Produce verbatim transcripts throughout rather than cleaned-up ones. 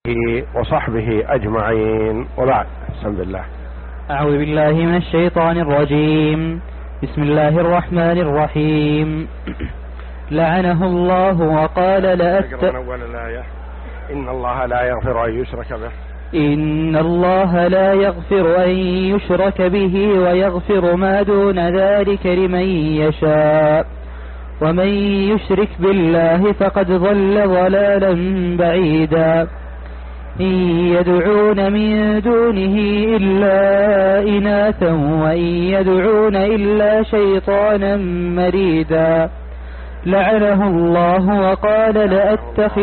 وصحبه أجمعين، وبعد. بسم الله. أعوذ بالله من الشيطان الرجيم. بسم الله الرحمن الرحيم. لعنه الله وقال لأت... إن الله لا يغفر أن يشرك به إن الله لا يغفر أن يشرك به ويغفر ما دون ذلك لمن يشاء ومن يشرك بالله فقد ضل ضلالا بعيدا. إن يدعون من دونه إلا إناثا وإن يدعون إلا شيطانا مريدا. لعنه الله وقال لأتخذ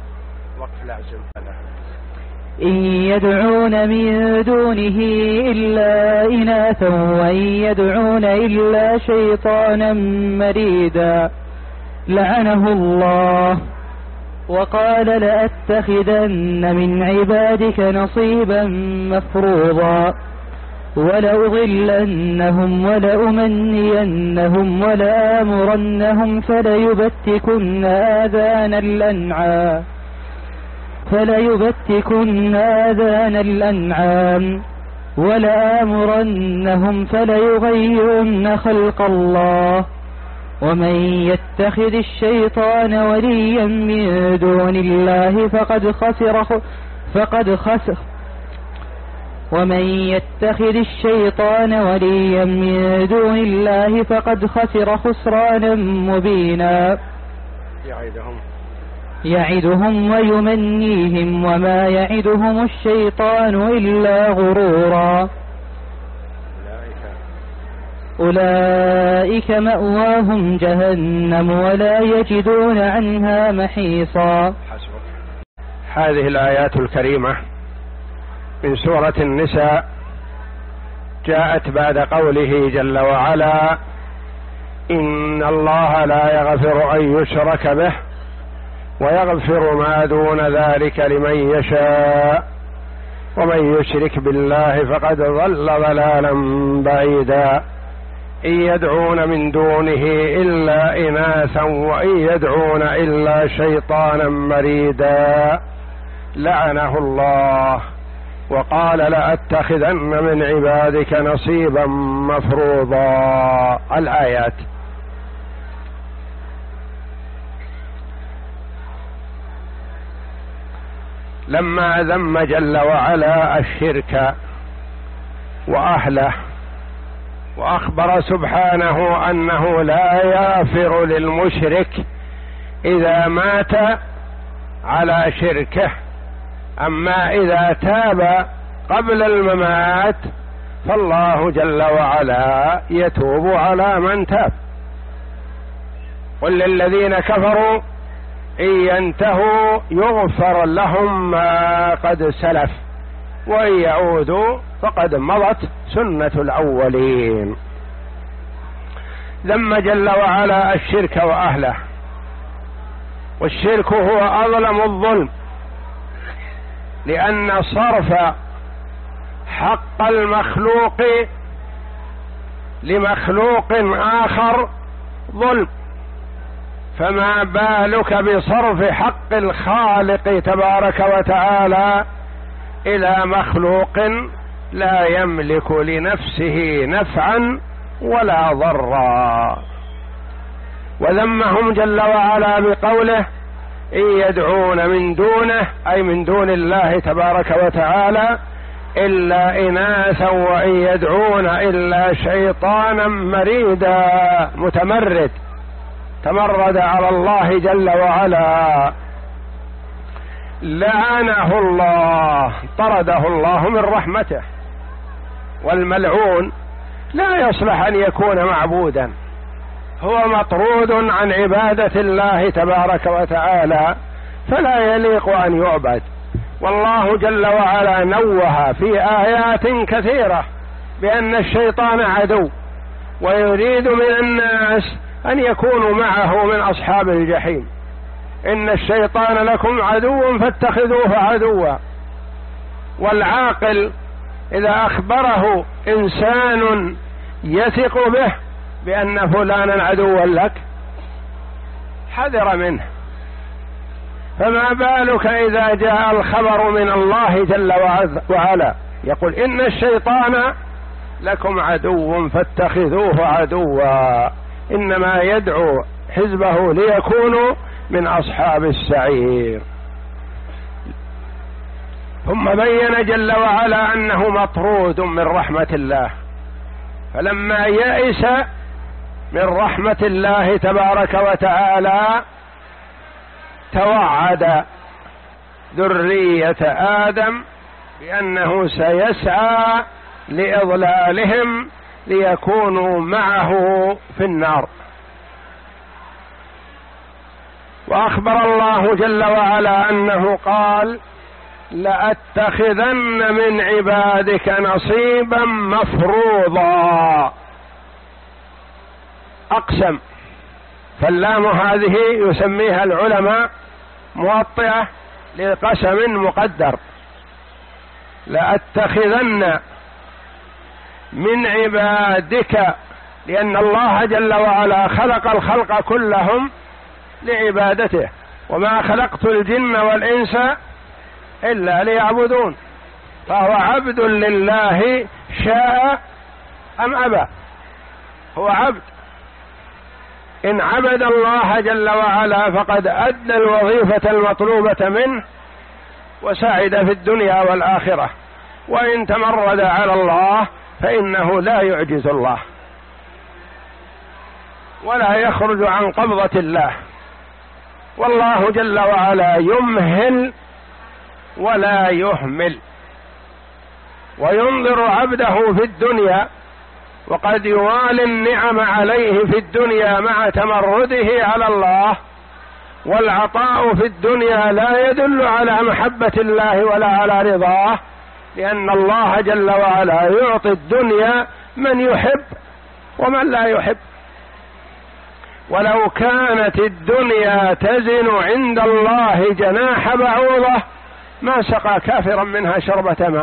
إن يدعون من دونه إلا إناثا وإن يدعون إلا شيطانا مريدا. لعنه الله وقال لأتخذن من عبادك نصيبا مفروضا ولأضلنهم ولأمنينهم ولآمرنهم فليبتكن آذان الأنعام فليبتكن آذان الأنعام ولآمرنهم فليغيرن خلق الله. ومن يتخذ الشيطان وليا من دون الله فقد خسر فقد خسر ومن يتخذ الشيطان وليا من دون الله فقد خسر خسرانا مبينا. يعدهم يعدهم ويمنيهم وما يعدهم الشيطان إلا غرورا. أولئك مأواهم جهنم ولا يجدون عنها محيصا. هذه الآيات الكريمة من سورة النساء جاءت بعد قوله جل وعلا: إن الله لا يغفر أن يشرك به ويغفر ما دون ذلك لمن يشاء ومن يشرك بالله فقد ضل ضلالا بعيدا. إن يدعون من دونه إلا إناثا وإن يدعون إلا شيطانا مريدا. لعنه الله وقال لأتخذن من عبادك نصيبا مفروضا. الآيات. لما ذم جل وعلا الشرك وأهله وأخبر سبحانه أنه لا يغفر للمشرك إذا مات على شركه، أما إذا تاب قبل الممات فالله جل وعلا يتوب على من تاب. قل للذين كفروا إن ينتهوا يغفر لهم ما قد سلف وإن يعودوا فقد مضت سنة الأولين. ذم جل وعلا الشرك وأهله، والشرك هو أظلم الظلم، لأن صرف حق المخلوق لمخلوق آخر ظلم، فما بالك بصرف حق الخالق تبارك وتعالى إلى مخلوق لا يملك لنفسه نفعا ولا ضرا. وذمهم جل وعلا بقوله: إن يدعون من دونه، أي من دون الله تبارك وتعالى، إلا إناثا وإن يدعون إلا شيطانا مريدا، متمرد، تمرد على الله جل وعلا. لعنه الله، طرده الله من رحمته. والملعون لا يصلح أن يكون معبودا، هو مطرود عن عبادة الله تبارك وتعالى، فلا يليق أن يعبد. والله جل وعلا نوه في آيات كثيرة بأن الشيطان عدو، ويريد من الناس أن يكونوا معه من أصحاب الجحيم. إن الشيطان لكم عدو فاتخذوه عدوا. والعاقل إذا أخبره إنسان يثق به بأن فلانا عدوا لك حذر منه، فما بالك إذا جاء الخبر من الله جل وعلا يقول إن الشيطان لكم عدو فاتخذوه عدوا إنما يدعو حزبه ليكونوا من أصحاب السعير. ثم بين جل وعلا أنه مطرود من رحمة الله، فلما يئس من رحمة الله تبارك وتعالى توعد ذرية آدم بأنه سيسعى لإضلالهم ليكونوا معه في النار. وأخبر الله جل وعلا أنه قال لأتخذن من عبادك نصيبا مفروضا. أقسم، فاللام هذه يسميها العلماء موطئة لقسم مقدر. لأتخذن من عبادك، لأن الله جل وعلا خلق الخلق كلهم لعبادته، وما خلقت الجن والإنس إلا ليعبدون، فهو عبد لله شاء أم أبى، هو عبد. إن عبد الله جل وعلا فقد أدى الوظيفة المطلوبة منه وسعد في الدنيا والآخرة، وإن تمرد على الله فإنه لا يعجز الله ولا يخرج عن قبضة الله. والله جل وعلا يمهل ولا يهمل، وينظر عبده في الدنيا، وقد يوالي النعم عليه في الدنيا مع تمرده على الله. والعطاء في الدنيا لا يدل على محبة الله ولا على رضاه، لأن الله جل وعلا يعطي الدنيا من يحب ومن لا يحب. ولو كانت الدنيا تزن عند الله جناح بعوضة ما سقى كافرا منها شربة ماء.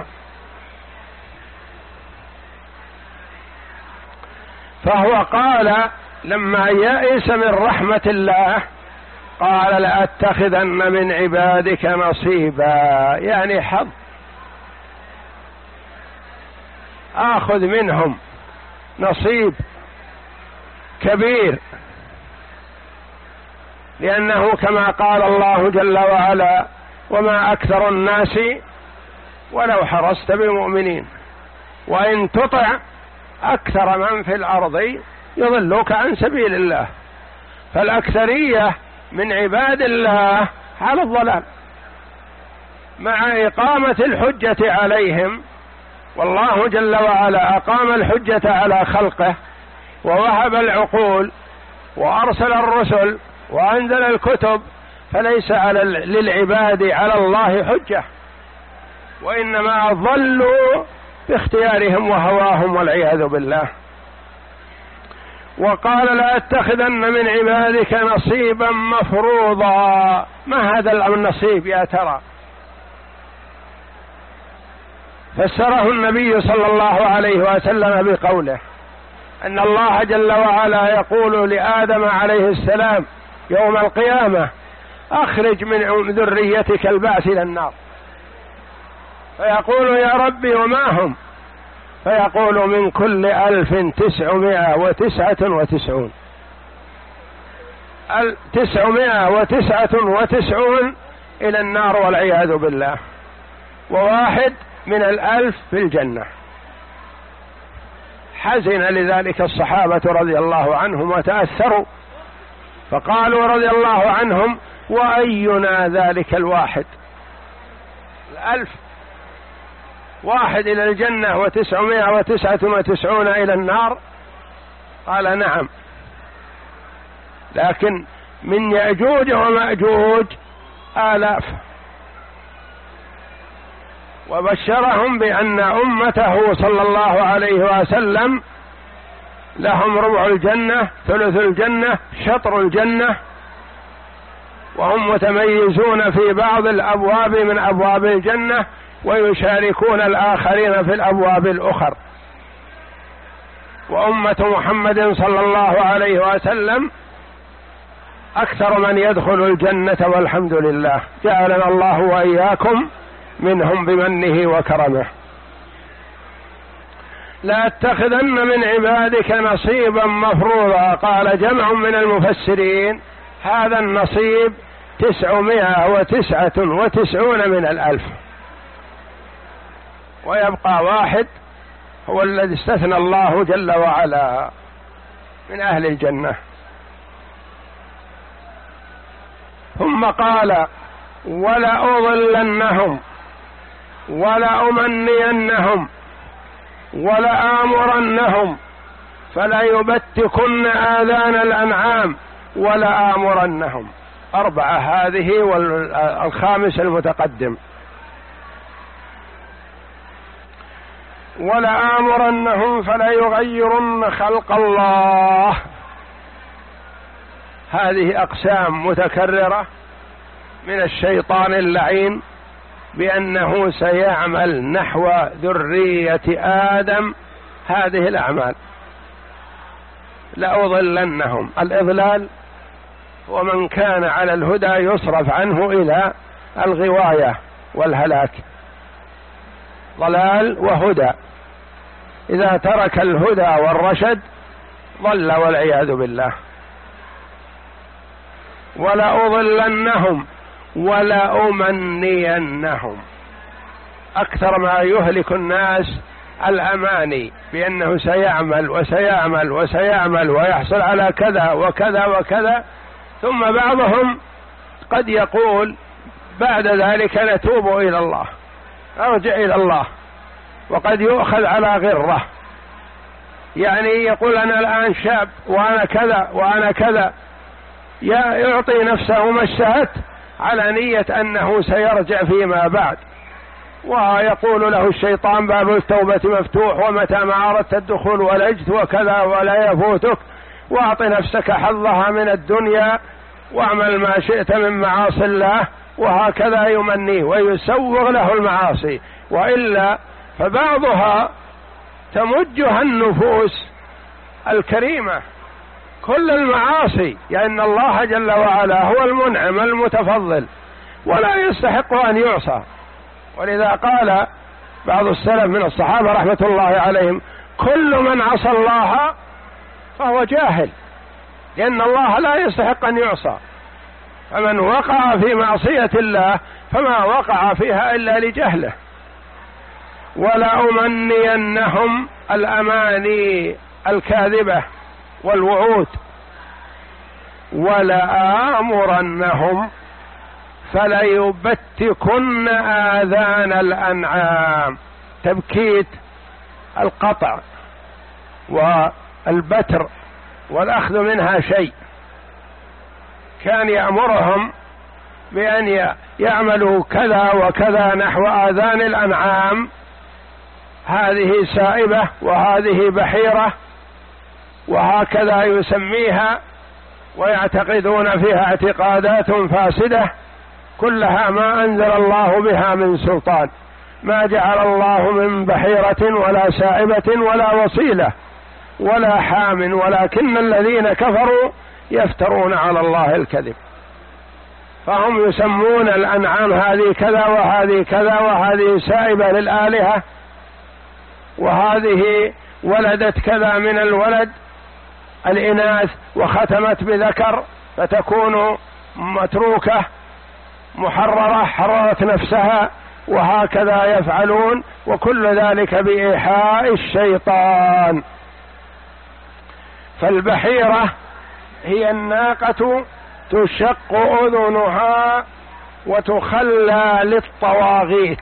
فهو قال لما يئس من رحمة الله قال لأتخذن من عبادك نصيبا، يعني حظ، آخذ منهم نصيب كبير، لأنه كما قال الله جل وعلا وما أكثر الناس ولو حرصت بمؤمنين، وإن تطع أكثر من في الأرض يضلوك عن سبيل الله. فالأكثرية من عباد الله على الضلال مع إقامة الحجة عليهم، والله جل وعلا أقام الحجة على خلقه ووهب العقول وأرسل الرسل وأنزل الكتب، فليس على للعباد على الله حجة، وإنما ضلوا باختيارهم وهواهم والعياذ بالله. وقال لأتخذن من عبادك نصيبا مفروضا. ما هذا النصيب يا ترى؟ فسره النبي صلى الله عليه وسلم بقوله أن الله جل وعلا يقول لآدم عليه السلام يوم القيامة أخرج من ذريتك البعث إلى النار، فيقول يا ربي وما هم؟ فيقول من كل ألف تسعمائة وتسعة وتسعون، تسعمائة وتسعة وتسعون إلى النار والعياذ بالله، وواحد من الألف في الجنة. حزن لذلك الصحابة رضي الله عنهم وتأثروا، فقالوا رضي الله عنهم وأينا ذلك الواحد؟ الألف واحد إلى الجنة وتسعمائة وتسعة وتسعون إلى النار. قال نعم، لكن من يأجوج ومأجوج آلاف. وبشرهم بأن أمته صلى الله عليه وسلم لهم ربع الجنة، ثلث الجنة، شطر الجنة، وهم متميزون في بعض الأبواب من أبواب الجنة ويشاركون الآخرين في الأبواب الأخر. وأمة محمد صلى الله عليه وسلم أكثر من يدخل الجنة، والحمد لله، جعلنا الله وإياكم منهم بمنه وكرمه. لأتخذن من عبادك نصيبا مفروضا. قال جمع من المفسرين هذا النصيب تسعمائة وتسعة وتسعون من الألف، ويبقى واحد هو الذي استثنى الله جل وعلا من أهل الجنة. ثم قال ولأضلنهم ولأمنينهم ولآمرنهم فليبتكن آذان الأنعام ولآمرنهم. أربعة هذه، والخامس المتقدم. ولآمرنهم فليغيرن خلق الله. هذه أقسام متكررة من الشيطان اللعين بأنه سيعمل نحو ذرية آدم هذه الأعمال. لأضلنهم، الإضلال ومن كان على الهدى يصرف عنه إلى الغواية والهلاك، ضلال وهدى. إذا ترك الهدى والرشد ضل والعياذ بالله. ولأضلنهم ولأمنينهم. أكثر ما يهلك الناس الأماني بأنه سيعمل وسيعمل وسيعمل ويحصل على كذا وكذا وكذا، ثم بعضهم قد يقول بعد ذلك نتوب إلى الله، أرجع إلى الله، وقد يؤخذ على غرة، يعني يقول أنا الآن شاب وأنا كذا وأنا كذا، يعطي نفسه ما اشتهت على نية أنه سيرجع فيما بعد، ويقول له الشيطان باب التوبة مفتوح، ومتى ما أردت الدخول ولجت وكذا ولا يفوتك، واعط نفسك حظها من الدنيا واعمل ما شئت من معاصي الله، وهكذا يمنيه ويسوغ له المعاصي. وإلا فبعضها تمجها النفوس الكريمة كل المعاصي، لأن الله جل وعلا هو المنعم المتفضل ولا يستحق أن يعصى. ولذا قال بعض السلف من الصحابة رحمة الله عليهم كل من عصى الله فهو جاهل، لأن الله لا يستحق أن يعصى، فمن وقع في معصية الله فما وقع فيها إلا لجهله. ولأمنينهم، الأماني الكاذبة والوعود. ولآمرنهم فليبتكن آذان الأنعام. تبكيت القطع والبتر والأخذ منها شيء. كان يأمرهم بأن يعملوا كذا وكذا نحو آذان الأنعام، هذه سائبة وهذه بحيرة، وهكذا يسميها، ويعتقدون فيها اعتقادات فاسدة كلها ما أنزل الله بها من سلطان، ما جعل الله من بحيرة ولا سائبة ولا وصيلة ولا حام، ولكن الذين كفروا يفترون على الله الكذب. فهم يسمون الأنعام هذه كذا وهذه كذا وهذه سائبة للآلهة، وهذه ولدت كذا من الولد الإناث وختمت بذكر فتكون متروكة محررة حررت نفسها، وهكذا يفعلون، وكل ذلك بإيحاء الشيطان. فالبحيرة هي الناقة تشق أذنها وتخلى للطواغيت،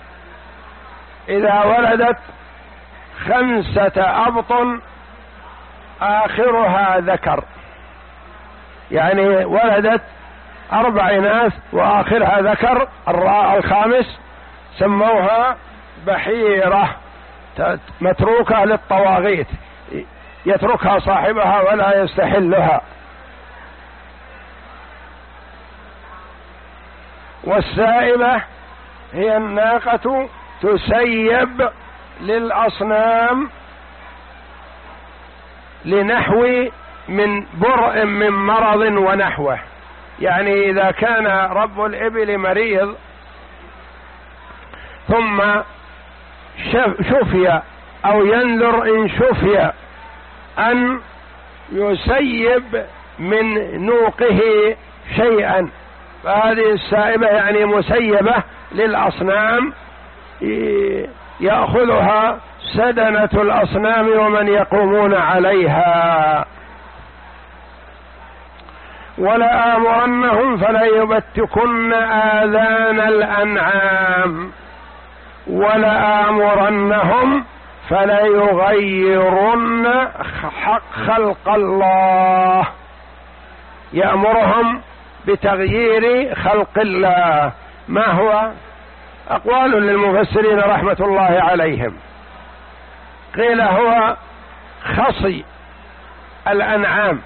إذا ولدت خمسة أبطن آخرها ذكر، يعني ولدت أربع إناث وآخرها ذكر، الراء الخامس، سموها بحيرة متروكة للطواغيت، يتركها صاحبها ولا يستحلها. والسائبة هي الناقة تسيب للأصنام لنحو من برء من مرض ونحوه، يعني إذا كان رب الإبل مريض ثم شفي أو ينذر إن شفي أن يسيب من نوقه شيئا، فهذه السائبة يعني مسيبة للأصنام يأخذها سدنة الأصنام ومن يقومون عليها. ولآمرنهم فليبتكن آذان الأنعام ولآمرنهم فليغيرن خلق الله، يأمرهم بتغيير خلق الله. ما هو؟ أقوال للمفسرين رحمة الله عليهم. قيل هو خصي الأنعام،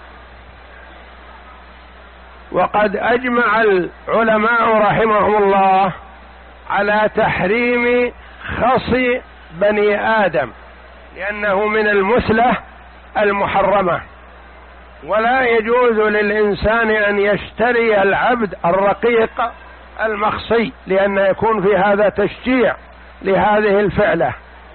وقد أجمع العلماء رحمهم الله على تحريم خصي بني آدم، لأنه من المثلة المحرمة، ولا يجوز للإنسان أن يشتري العبد الرقيق المخصي، لأن يكون في هذا تشجيع لهذه الفعلة.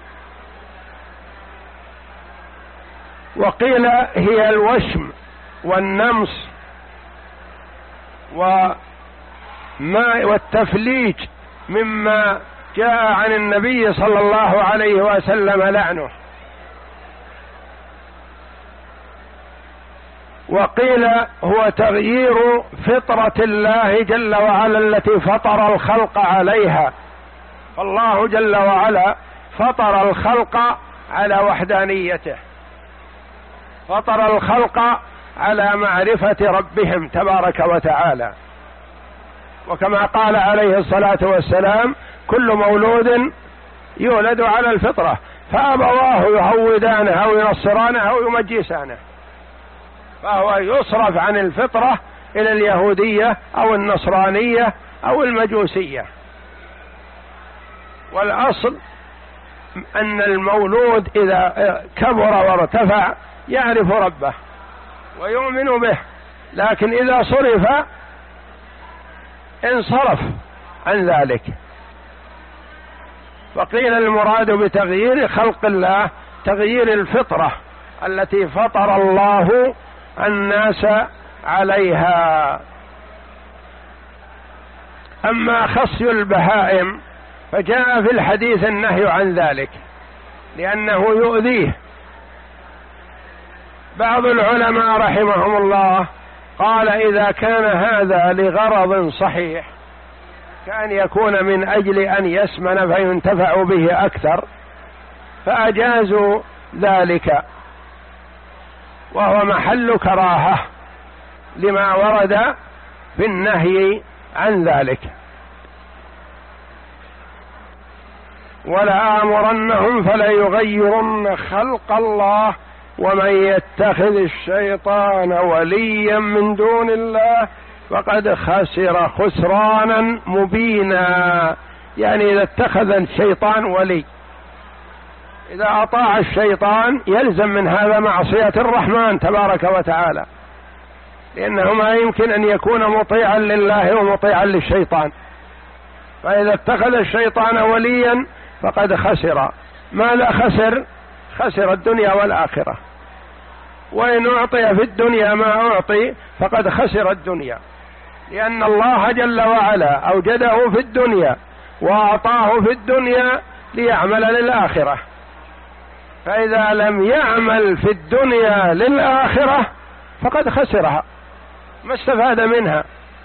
وقيل هي الوشم والنمص وما والتفليج مما جاء عن النبي صلى الله عليه وسلم لعنه. وقيل هو تغيير فطرة الله جل وعلا التي فطر الخلق عليها، فالله جل وعلا فطر الخلق على وحدانيته، فطر الخلق على معرفة ربهم تبارك وتعالى، وكما قال عليه الصلاة والسلام: كل مولود يولد على الفطرة فأبواه يهودانه أو ينصرانه أو يمجسانه، فهو يصرف عن الفطرة إلى اليهودية أو النصرانية أو المجوسية. والأصل أن المولود إذا كبر وارتفع يعرف ربه ويؤمن به، لكن إذا صرف انصرف عن ذلك. وقيل المراد بتغيير خلق الله تغيير الفطرة التي فطر الله الناس عليها. أما خصي البهائم فجاء في الحديث النهي عن ذلك لأنه يؤذيه. بعض العلماء رحمهم الله قال: إذا كان هذا لغرض صحيح كأن يكون من أجل أن يسمن فينتفع به أكثر فأجازوا ذلك، وهو محل كراهة لما ورد في النهي عن ذلك. ولآمرنهم فليغيرن خلق الله ومن يتخذ الشيطان وليا من دون الله فقد خسر خسرانا مبينا. يعني إذا اتخذ الشيطان ولي، إذا أطاع الشيطان يلزم من هذا معصية الرحمن تبارك وتعالى، لأنه ما يمكن أن يكون مطيعا لله ومطيعا للشيطان. فإذا اتخذ الشيطان وليا فقد خسر. ماذا خسر؟ خسر الدنيا والآخرة. وإن أعطي في الدنيا ما أعطي فقد خسر الدنيا، لأن الله جل وعلا أوجده في الدنيا وأعطاه في الدنيا ليعمل للآخرة، فإذا لم يعمل في الدنيا للآخرة فقد خسرها، ما استفاد منها،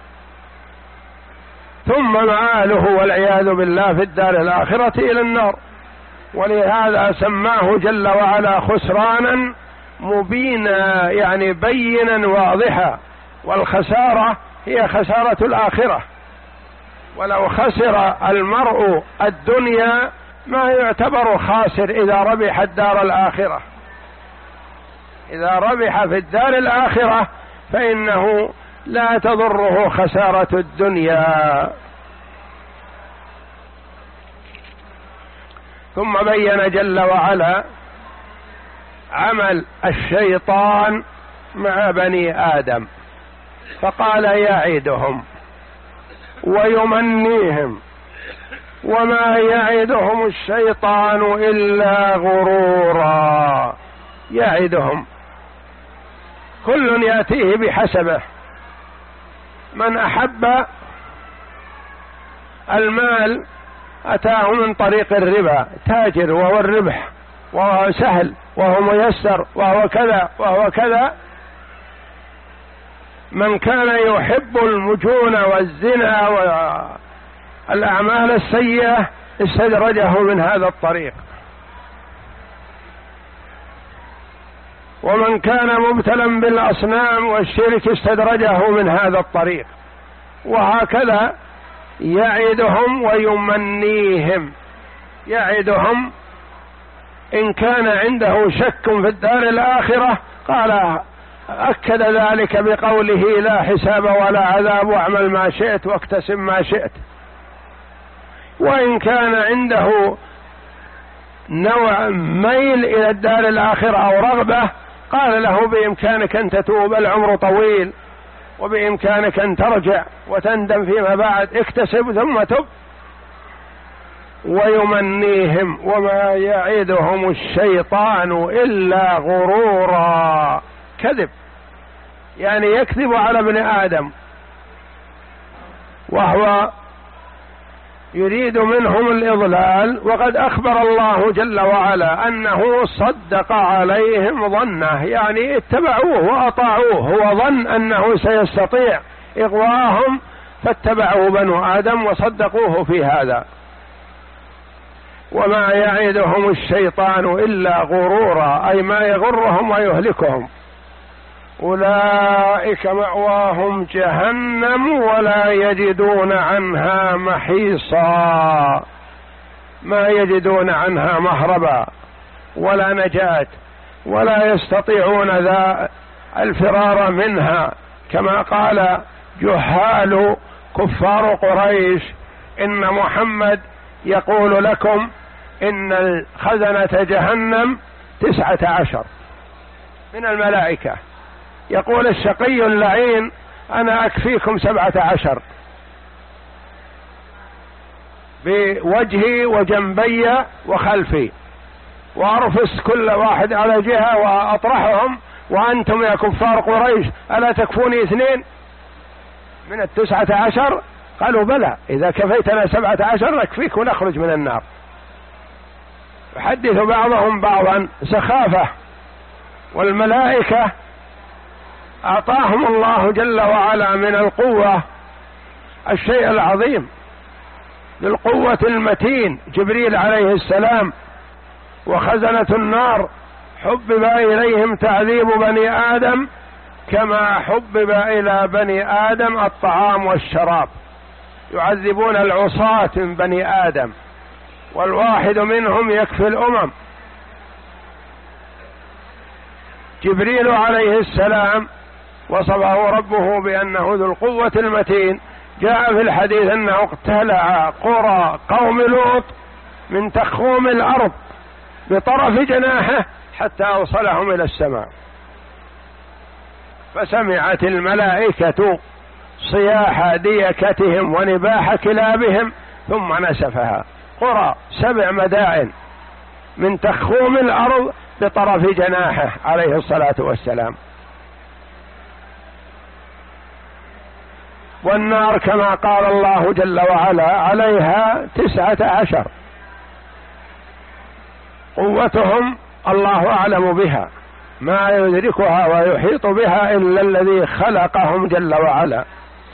ثم مآله والعياذ بالله في الدار الآخرة إلى النار. ولهذا سماه جل وعلا خسرانا مبينا، يعني بينا واضحا. والخسارة هي خسارة الآخرة. ولو خسر المرء الدنيا ما يعتبر خاسر إذا ربح الدار الآخرة. إذا ربح في الدار الآخرة فإنه لا تضره خسارة الدنيا. ثم بين جل وعلا عمل الشيطان مع بني آدم، فقال يعدهم ويمنيهم وما يعدهم الشيطان إلا غرورا. يعدهم كل يأتيه بحسبه، من أحب المال أتاه من طريق الربا، تاجر وهو الربح وهو سهل وهو ميسر وهو كذا وهو كذا. من كان يحب المجون والزنا والأعمال السيئة استدرجه من هذا الطريق، ومن كان مبتلا بالأصنام والشرك استدرجه من هذا الطريق، وهكذا يعدهم ويمنيهم. يعدهم إن كان عنده شك في الدار الآخرة قال أكد ذلك بقوله لا حساب ولا عذاب واعمل ما شئت واكتسب ما شئت. وإن كان عنده نوع ميل إلى الدار الآخرة أو رغبة قال له بإمكانك أن تتوب، العمر طويل وبإمكانك أن ترجع وتندم فيما بعد، اكتسب ثم تب. ويمنيهم وما يعدهم الشيطان إلا غرورا. كذب يعني يكذب على ابن آدم، وهو يريد منهم الإضلال، وقد أخبر الله جل وعلا أنه صدق عليهم ظنه، يعني اتبعوه وأطاعوه، هو ظن أنه سيستطيع إغواءهم فاتبعوا بنو آدم وصدقوه في هذا. وما يعدهم الشيطان إلا غرورا، أي ما يغرهم ويهلكهم. أولئك مأواهم جهنم ولا يجدون عنها محيصا، ما يجدون عنها مهربا ولا نجاة، ولا يستطيعون ذا الفرار منها، كما قال جهال كفار قريش إن محمد يقول لكم إن خزنة جهنم تسعة عشر من الملائكة، يقول الشقي اللعين أنا أكفيكم سبعة عشر بوجهي وجنبي وخلفي، وأرفس كل واحد على جهة وأطرحهم، وأنتم يا كفار قريش ألا تكفوني اثنين من التسعة عشر؟ قالوا بلى، إذا كفيتنا سبعة عشر نكفيك ونخرج من النار. يحدث بعضهم بعضا سخافة، والملائكة أعطاهم الله جل وعلا من القوة الشيء العظيم، للقوة المتين جبريل عليه السلام، وخزنة النار حبب إليهم تعذيب بني آدم كما حبب إلى بني آدم الطعام والشراب، يعذبون العصاة من بني آدم، والواحد منهم يكفي الأمم. جبريل عليه السلام وصفه ربه بأنه ذو القوة المتين، جاء في الحديث أنه اقتلع قرى قوم لوط من تخوم الأرض بطرف جناحه حتى أوصلهم إلى السماء، فسمعت الملائكة صياح ديكتهم ونباح كلابهم ثم نسفها. قرى سبع مدائن من تخوم الأرض بطرف جناحه عليه الصلاة والسلام. والنار كما قال الله جل وعلا عليها تسعة عشر، قوتهم الله أعلم بها، ما يدركها ويحيط بها إلا الذي خلقهم جل وعلا.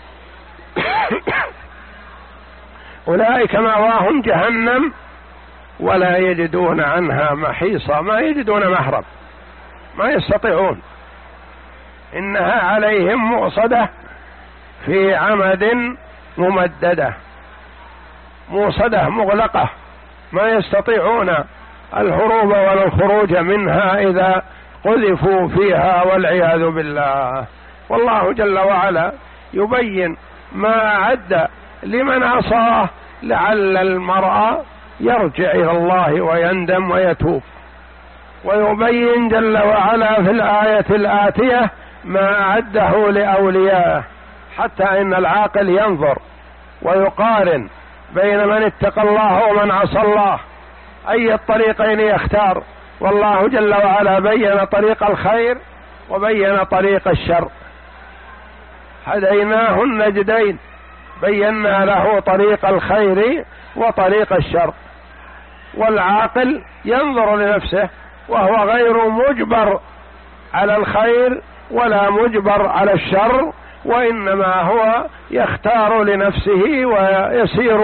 أولئك مأواهم جهنم ولا يجدون عنها محيصا، ما يجدون مهرب، ما يستطيعون، إنها عليهم مؤصدة في عمد ممددة، موصدة مغلقة، ما يستطيعون الهروب ولا الخروج منها إذا قذفوا فيها والعياذ بالله. والله جل وعلا يبين ما أعد لمن عصاه لعل المرء يرجع إلى الله ويندم ويتوب، ويبين جل وعلا في الآية الآتية ما أعده لأوليائه، حتى إن العاقل ينظر ويقارن بين من اتقى الله ومن عصى الله، أي الطريقين يختار، والله جل وعلا بين طريق الخير وبين طريق الشر، هديناه النجدين، بينا له طريق الخير وطريق الشر. والعاقل ينظر لنفسه وهو غير مجبر على الخير ولا مجبر على الشر، وإنما هو يختار لنفسه ويسير،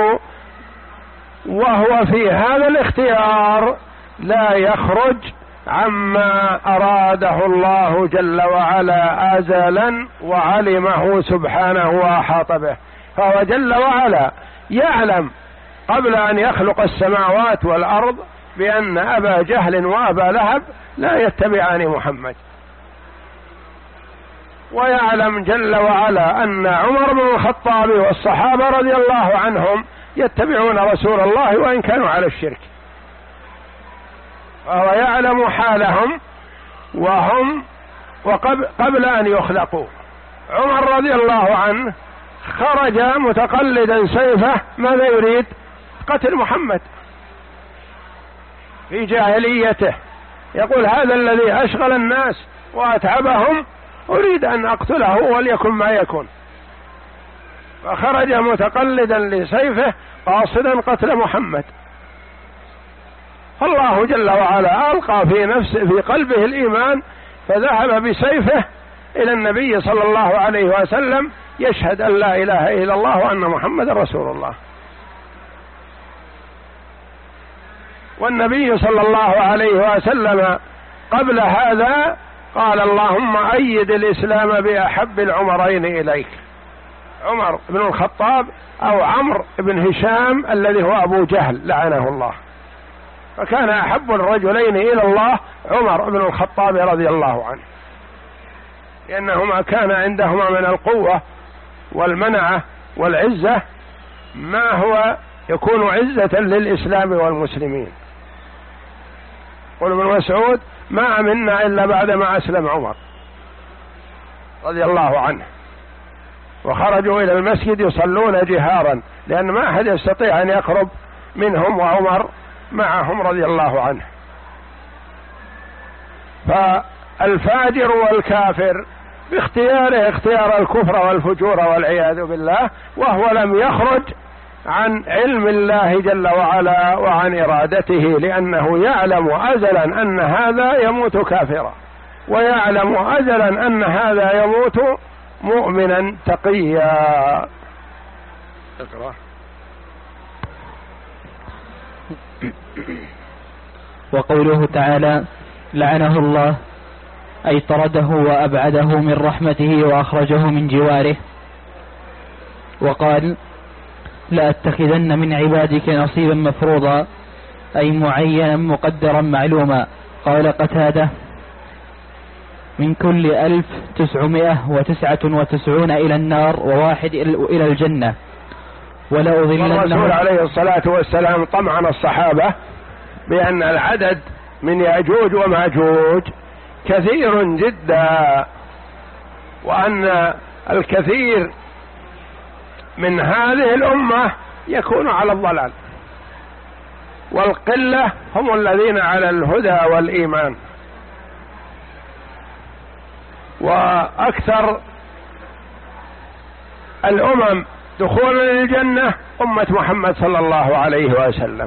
وهو في هذا الاختيار لا يخرج عما أراده الله جل وعلا أزلا وعلمه سبحانه وأحاط به. فهو جل وعلا يعلم قبل أن يخلق السماوات والأرض بأن أبا جهل وأبا لهب لا يتبعان محمد، ويعلم جل وعلا أن عمر بن الخطاب والصحابة رضي الله عنهم يتبعون رسول الله وإن كانوا على الشرك، فهو يعلم حالهم وهم وقبل أن يخلقوا. عمر رضي الله عنه خرج متقلدا سيفه، ماذا يريد؟ قتل محمد في جاهليته، يقول هذا الذي أشغل الناس وأتعبهم أريد أن أقتله وليكن ما يكون، فخرج متقلدا لسيفه قاصدا قتل محمد. فالله جل وعلا ألقى في نفسه في قلبه الإيمان، فذهب بسيفه إلى النبي صلى الله عليه وسلم يشهد أن لا إله إلا الله وأن محمد رسول الله. والنبي صلى الله عليه وسلم قبل هذا قال اللهم أيد الإسلام بأحب العمرين إليك، عمر بن الخطاب أو عمرو بن هشام الذي هو أبو جهل لعنه الله، فكان أحب الرجلين إلى الله عمر بن الخطاب رضي الله عنه، لأنهما كان عندهما من القوة والمنعة والعزة ما هو يكون عزة للإسلام والمسلمين. قل ابن مسعود ما أمنا إلا بعدما أسلم عمر رضي الله عنه، وخرجوا إلى المسجد يصلون جهارا لأن ما أحد يستطيع أن يقرب منهم وعمر معهم رضي الله عنه. فالفاجر والكافر باختياره اختيار الكفر والفجور والعياذ بالله، وهو لم يخرج عن علم الله جل وعلا وعن إرادته، لأنه يعلم أزلا أن هذا يموت كافرا، ويعلم أزلا أن هذا يموت مؤمنا تقيا. اقرأ. وقوله تعالى لعنه الله أي طرده وأبعده من رحمته وأخرجه من جواره. وقال لأتخذن من عبادك نصيبا مفروضا أي معينا مقدرا معلوما. قال قتادة من كل ألف تسعمائة وتسعة وتسعون إلى النار وواحد إلى الجنة. ولأضلنهم. والرسول عليه الصلاة والسلام طمعن الصحابة بأن العدد من يأجوج وماجوج كثير جدا، وأن الكثير من هذه الأمة يكون على الضلال، والقلة هم الذين على الهدى والإيمان، وأكثر الأمم دخولا للجنة أمة محمد صلى الله عليه وسلم.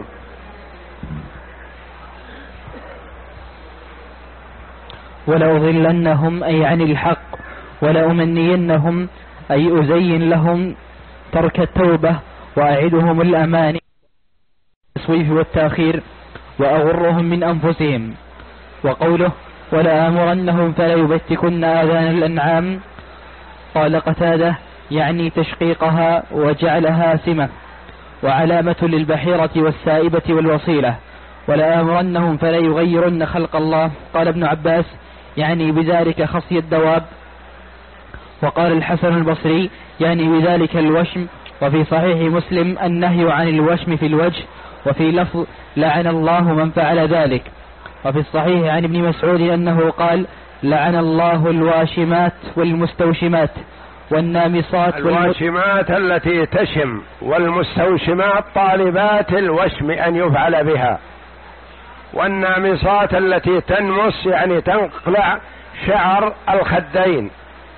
ولأضلنهم أي عن الحق، ولأمنينهم أي أزين لهم ترك التوبة، وأعدهم الأماني التسويف والتأخير، وأغرهم من أنفسهم. وقوله ولآمرنهم فلا يبتكن آذان الأنعام. قال قتادة يعني تشقيقها وجعلها سمة وعلامة للبحيرة والسائبة والوصيلة. ولآمرنهم فلا يغيرن خلق الله. قال ابن عباس يعني بذلك خصي الدواب. وقال الحسن البصري يعني بذلك الوشم. وفي صحيح مسلم النهي عن الوشم في الوجه، وفي لفظ لعن الله من فعل ذلك. وفي الصحيح عن ابن مسعود أنه قال لعن الله الواشمات والمستوشمات والنامصات الواشمات التي تشم، والمستوشمات طالبات الوشم أن يفعل بها، والنامصات التي تنمص يعني تنقلع شعر الخدين،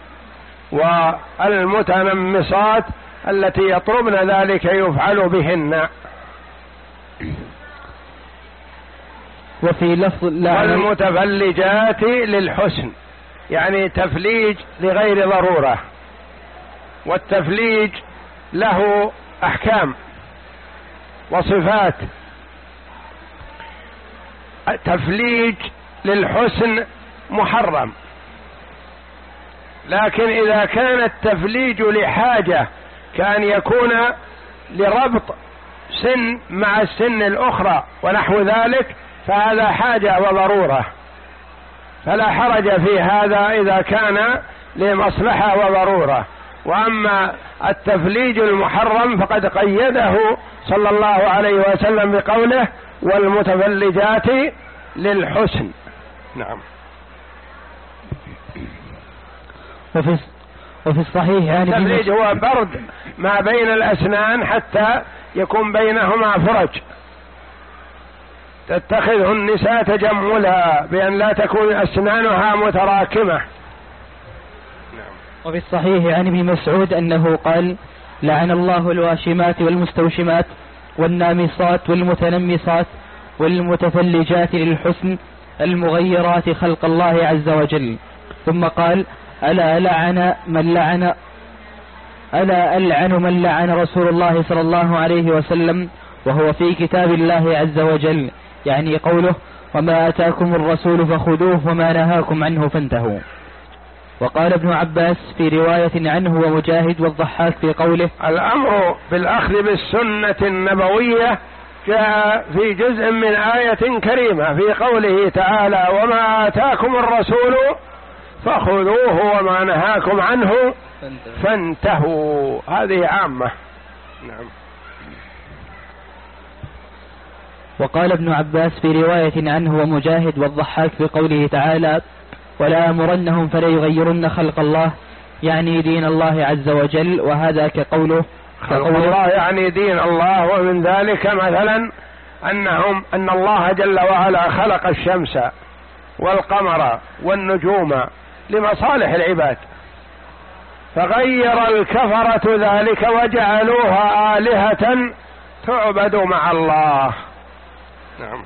والمتنمصات التي يطلبن ذلك يفعل بهن. وفي لفظ والمتفلجات للحسن يعني تفليج لغير ضرورة، والتفليج له أحكام وصفات. التفليج للحسن محرم، لكن إذا كان التفليج لحاجة كأن يكون لربط سن مع السن الأخرى ونحو ذلك فهذا حاجة وضرورة، فلا حرج في هذا إذا كان لمصلحة وضرورة. وأما التفليج المحرم فقد قيده صلى الله عليه وسلم بقوله والمتفلجات للحسن. نعم. وفي وفي الصحيح يعني التفليج هو برد ما بين الأسنان حتى يكون بينهما فرج، تتخذه النساء تجملا بأن لا تكون أسنانها متراكمة. نعم. وفي الصحيح عن ابن مسعود أنه قال لعن الله الواشمات والمستوشمات والنامصات والمتنمصات والمتفلجات للحسن المغيرات خلق الله عز وجل. ثم قال ألا لعن من لعن ألا ألعن من لعن رسول الله صلى الله عليه وسلم وهو في كتاب الله عز وجل، يعني قوله وما أتاكم الرسول فخذوه وما نهاكم عنه فانتهوا. وقال ابن عباس في رواية عنه ومجاهد والضحاك في قوله الأمر بالأخذ بالسنة النبوية جاء في جزء من آية كريمة في قوله تعالى وما آتاكم الرسول فخذوه وما نهاكم عنه فانتهوا، هذه عامة. نعم. وقال ابن عباس في رواية عنه ومجاهد والضحاك في قوله تعالى ولا أمرنهم فلا يغيرن خلق الله، يعني دين الله عز وجل. وهذا كقوله خلق الله يعني دين الله، ومن ذلك مثلا أنهم أن الله جل وعلا خلق الشمس والقمر والنجوم لمصالح العباد، فغير الكفرة ذلك وجعلوها آلهة تعبد مع الله. نعم.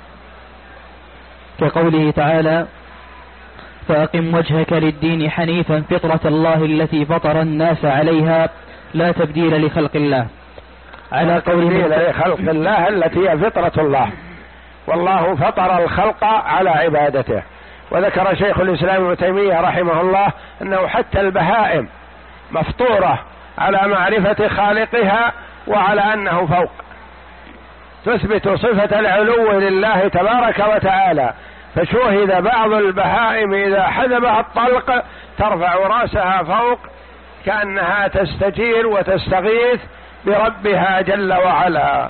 كقوله تعالى فأقم وجهك للدين حنيفا فطرة الله التي فطر الناس عليها لا تبديل لخلق الله، على قوله لخلق الله التي هي فطرة الله، والله فطر الخلق على عبادته. وذكر شيخ الإسلام ابن تيمية رحمه الله أنه حتى البهائم مفطورة على معرفة خالقها وعلى أنه فوق، تثبت صفة العلو لله تبارك وتعالى. فشوهد بعض البهائم إذا حذبها الطلق ترفع رأسها فوق كأنها تستجير وتستغيث بربها جل وعلا.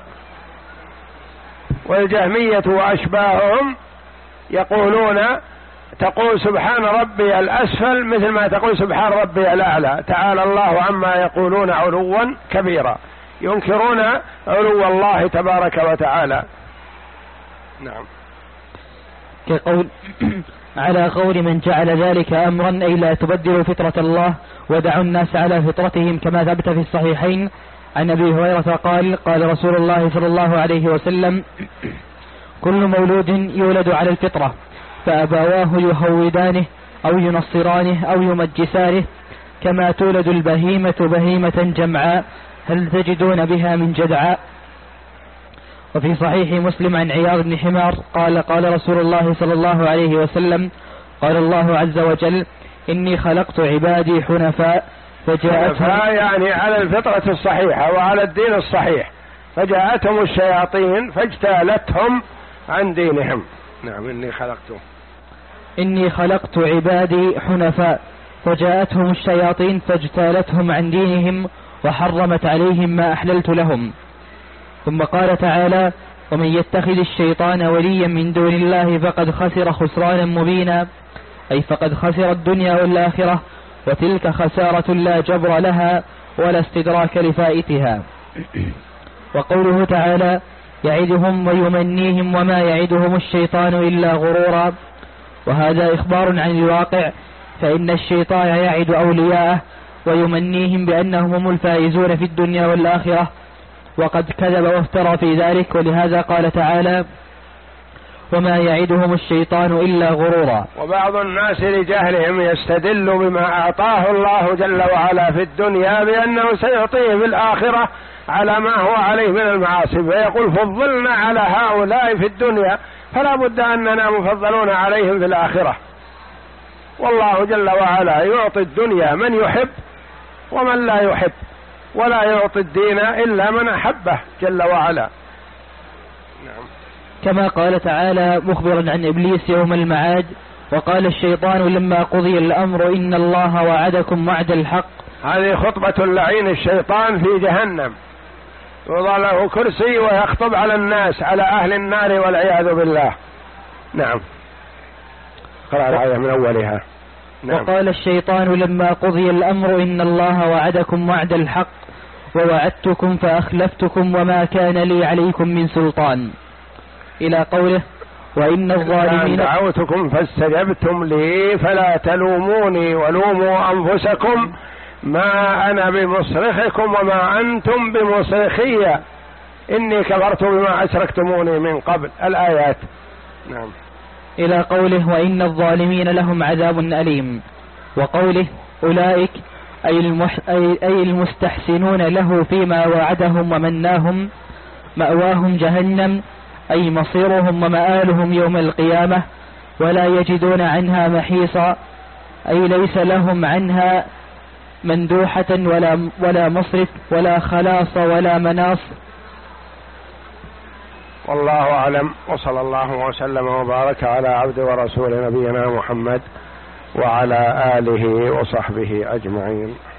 والجهمية وأشباههم يقولون تقول سبحان ربي الأسفل مثل ما تقول سبحان ربي الأعلى، تعالى الله عما يقولون علوا كبيرا، ينكرون علو الله تبارك وتعالى. نعم. كقول على قول من جعل ذلك أمرا أي لا تبدلوا فطرة الله ودعوا الناس على فطرتهم، كما ثبت في الصحيحين عن أبي هريرة قال قال رسول الله صلى الله عليه وسلم كل مولود يولد على الفطرة فأبواه يهودانه أو ينصرانه أو يمجسانه كما تولد البهيمة بهيمة جمعاء هل تجدون بها من جدعاء. وفي صحيح مسلم عن عياض بن حمار قال قال رسول الله صلى الله عليه وسلم قال الله عز وجل إني خلقت عبادي حنفاء فجاءتهم يعني على الفطرة الصحيحة وعلى الدين الصحيح، فجاءتهم الشياطين فاجتالتهم عن دينهم. نعم. إني خلقت إني خلقت عبادي حنفاء فجاءتهم الشياطين فاجتالتهم عن دينهم وحرمت عليهم ما أحللت لهم. ثم قال تعالى ومن يتخذ الشيطان وليا من دون الله فقد خسر خسرانا مبينا، أي فقد خسر الدنيا والآخرة، وتلك خسارة لا جبر لها ولا استدراك لفائتها. وقوله تعالى يعدهم ويمنيهم وما يعدهم الشيطان إلا غرورا، وهذا إخبار عن الواقع، فإن الشيطان يعد أولياءه ويمنيهم بأنهم هم الفائزون في الدنيا والآخرة، وقد كذب وافترى في ذلك، ولهذا قال تعالى وما يعدهم الشيطان إلا غرورا. وبعض الناس لجهلهم يستدل بما أعطاه الله جل وعلا في الدنيا بأنه سيعطيه في الآخرة على ما هو عليه من المعاصي، فيقول فضلنا على هؤلاء في الدنيا فلا بد أننا مفضلون عليهم في الآخرة. والله جل وعلا يعطي الدنيا من يحب ومن لا يحب، ولا يعطي الدين إلا من أحبه جل وعلا. نعم. كما قال تعالى مخبرا عن إبليس يوم المعاد وقال الشيطان لما قضي الأمر إن الله وعدكم وعد الحق. هذه خطبة اللعين الشيطان في جهنم، يوضع له كرسي ويخطب على الناس على أهل النار والعياذ بالله. نعم. قرأ الآية من أولها. نعم. وقال الشيطان لما قضي الأمر إن الله وعدكم وعد الحق ووعدتكم فأخلفتكم وما كان لي عليكم من سلطان، إلى قوله وإن الظالمين دعوتكم فاستجبتم لي فلا تلوموني ولوموا أنفسكم ما أنا بمصرخكم وما أنتم بمصرخي إني كفرت بما أشركتموني من قبل. الآيات. نعم. إلى قوله وإن الظالمين لهم عذاب أليم، وقوله أولئك أي, المح... أي... أي المستحسنون له فيما وعدهم ومناهم مأواهم جهنم، أي مصيرهم ومآلهم يوم القيامة ولا يجدون عنها محيصا، أي ليس لهم عنها مندوحة ولا, ولا مصرف ولا خلاص ولا مناص. والله أعلم، وصلى الله وسلم وبارك على عبد ورسول نبينا محمد وعلى آله وصحبه أجمعين.